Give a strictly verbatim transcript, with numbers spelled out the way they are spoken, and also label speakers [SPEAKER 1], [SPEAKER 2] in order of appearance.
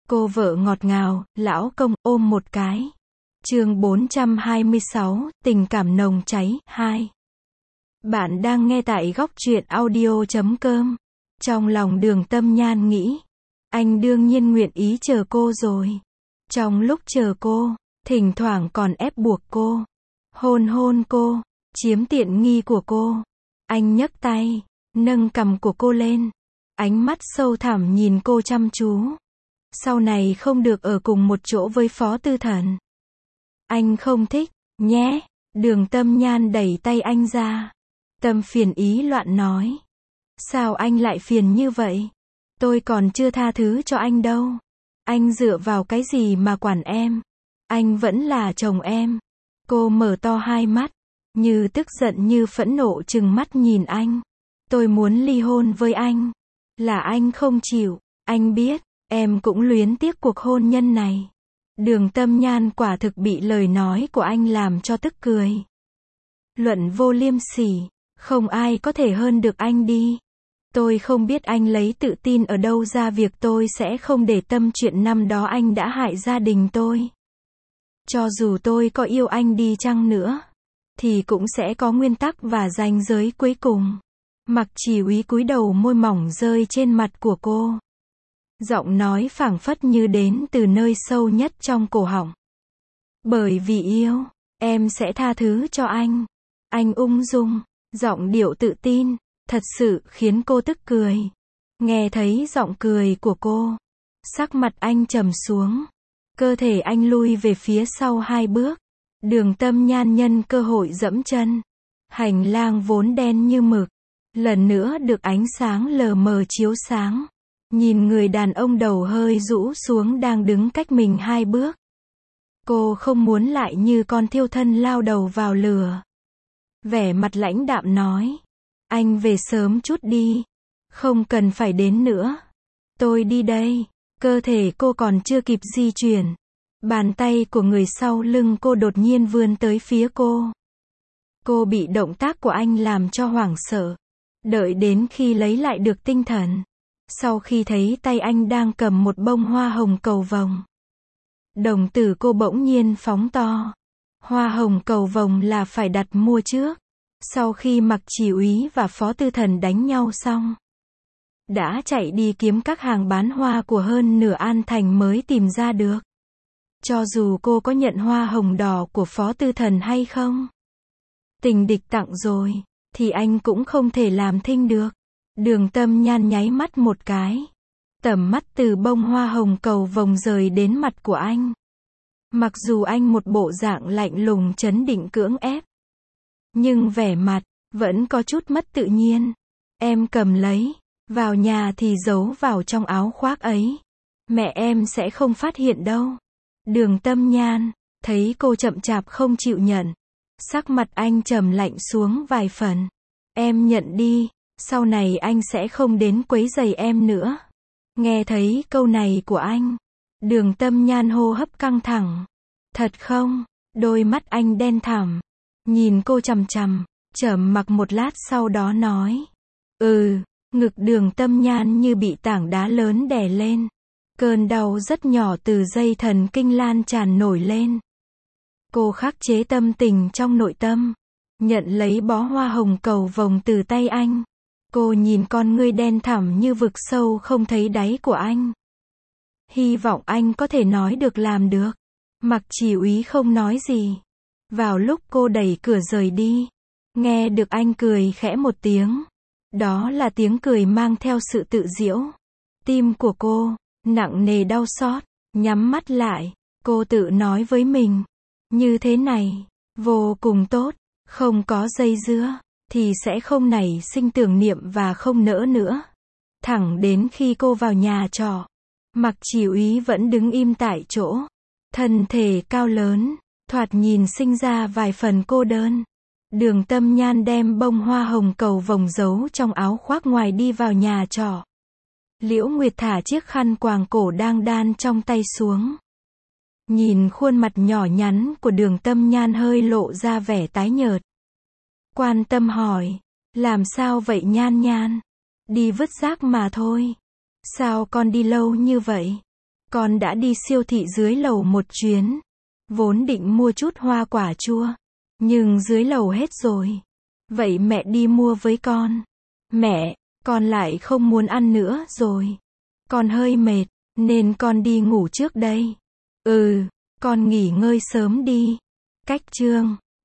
[SPEAKER 1] Cô vợ ngọt ngào, lão công, ôm một cái. Chương bốn trăm hai mươi sáu, tình cảm nồng cháy, hai. Bạn đang nghe tại góc truyện audio chấm com. Trong lòng Đường Tâm Nhan nghĩ, anh đương nhiên nguyện ý chờ cô rồi. Trong lúc chờ cô, thỉnh thoảng còn ép buộc cô, hôn hôn cô, chiếm tiện nghi của cô. Anh nhấc tay, nâng cằm của cô lên, ánh mắt sâu thẳm nhìn cô chăm chú. Sau này không được ở cùng một chỗ với Phó Tư Thần. Anh không thích, nhé. Đường Tâm Nhan đẩy tay anh ra. Tâm phiền ý loạn nói. Sao anh lại phiền như vậy? Tôi còn chưa tha thứ cho anh đâu. Anh dựa vào cái gì mà quản em? Anh vẫn là chồng em. Cô mở to hai mắt, như tức giận như phẫn nộ trừng mắt nhìn anh. Tôi muốn ly hôn với anh. Là anh không chịu. Anh biết, em cũng luyến tiếc cuộc hôn nhân này. Đường Tâm Nhan quả thực bị lời nói của anh làm cho tức cười. Luận vô liêm sỉ, không ai có thể hơn được anh đi. Tôi không biết anh lấy tự tin ở đâu ra việc tôi sẽ không để tâm chuyện năm đó anh đã hại gia đình tôi. Cho dù tôi có yêu anh đi chăng nữa, thì cũng sẽ có nguyên tắc và ranh giới cuối cùng. Mặc Chỉ Úy cúi đầu, môi mỏng rơi trên mặt của cô. Giọng nói phảng phất như đến từ nơi sâu nhất trong cổ họng. Bởi vì yêu, em sẽ tha thứ cho anh. Anh ung dung, giọng điệu tự tin, thật sự khiến cô tức cười. Nghe thấy giọng cười của cô, sắc mặt anh trầm xuống. Cơ thể anh lui về phía sau hai bước. Đường Tâm Nhan nhân cơ hội dẫm chân. Hành lang vốn đen như mực, lần nữa được ánh sáng lờ mờ chiếu sáng. Nhìn người đàn ông đầu hơi rũ xuống đang đứng cách mình hai bước. Cô không muốn lại như con thiêu thân lao đầu vào lửa. Vẻ mặt lãnh đạm nói. Anh về sớm chút đi. Không cần phải đến nữa. Tôi đi đây. Cơ thể cô còn chưa kịp di chuyển. Bàn tay của người sau lưng cô đột nhiên vươn tới phía cô. Cô bị động tác của anh làm cho hoảng sợ. Đợi đến khi lấy lại được tinh thần. Sau khi thấy tay anh đang cầm một bông hoa hồng cầu vồng, đồng tử cô bỗng nhiên phóng to. Hoa hồng cầu vồng là phải đặt mua trước. Sau khi Mặc Chỉ Úy và Phó Tư Thần đánh nhau xong, đã chạy đi kiếm các hàng bán hoa của hơn nửa An Thành mới tìm ra được. Cho dù cô có nhận hoa hồng đỏ của Phó Tư Thần hay không, tình địch tặng rồi, thì anh cũng không thể làm thinh được. Đường Tâm Nhan nháy mắt một cái. Tầm mắt từ bông hoa hồng cầu vồng rời đến mặt của anh. Mặc dù anh một bộ dạng lạnh lùng trấn định cưỡng ép, nhưng vẻ mặt vẫn có chút mất tự nhiên. Em cầm lấy, vào nhà thì giấu vào trong áo khoác ấy. Mẹ em sẽ không phát hiện đâu. Đường Tâm Nhan thấy cô chậm chạp không chịu nhận, sắc mặt anh trầm lạnh xuống vài phần. Em nhận đi. Sau này anh sẽ không đến quấy rầy em nữa. Nghe thấy câu này của anh, Đường Tâm Nhan hô hấp căng thẳng. Thật không? Đôi mắt anh đen thẳm, nhìn cô chằm chằm, trầm mặc một lát sau đó nói. Ừ. Ngực Đường Tâm Nhan như bị tảng đá lớn đè lên. Cơn đau rất nhỏ từ dây thần kinh lan tràn nổi lên. Cô khắc chế tâm tình trong nội tâm, nhận lấy bó hoa hồng cầu vồng từ tay anh. Cô nhìn con ngươi đen thẳm như vực sâu không thấy đáy của anh. Hy vọng anh có thể nói được làm được. Mặc Chỉ Úy không nói gì. Vào lúc cô đẩy cửa rời đi, nghe được anh cười khẽ một tiếng. Đó là tiếng cười mang theo sự tự giễu. Tim của cô nặng nề đau xót. Nhắm mắt lại, cô tự nói với mình, như thế này vô cùng tốt. Không có dây dưa thì sẽ không nảy sinh tưởng niệm và không nỡ nữa. Thẳng đến khi cô vào nhà trọ, Mặc Chỉ Úy vẫn đứng im tại chỗ. Thân thể cao lớn, thoạt nhìn sinh ra vài phần cô đơn. Đường Tâm Nhan đem bông hoa hồng cầu vồng giấu trong áo khoác ngoài đi vào nhà trọ. Liễu Nguyệt thả chiếc khăn quàng cổ đang đan trong tay xuống. Nhìn khuôn mặt nhỏ nhắn của Đường Tâm Nhan hơi lộ ra vẻ tái nhợt. Quan tâm hỏi, làm sao vậy Nhan Nhan? Đi vứt rác mà thôi. Sao con đi lâu như vậy? Con đã đi siêu thị dưới lầu một chuyến. Vốn định mua chút hoa quả chua. Nhưng dưới lầu hết rồi. Vậy mẹ đi mua với con. Mẹ, con lại không muốn ăn nữa rồi. Con hơi mệt, nên con đi ngủ trước đây. Ừ, con nghỉ ngơi sớm đi. Cách chương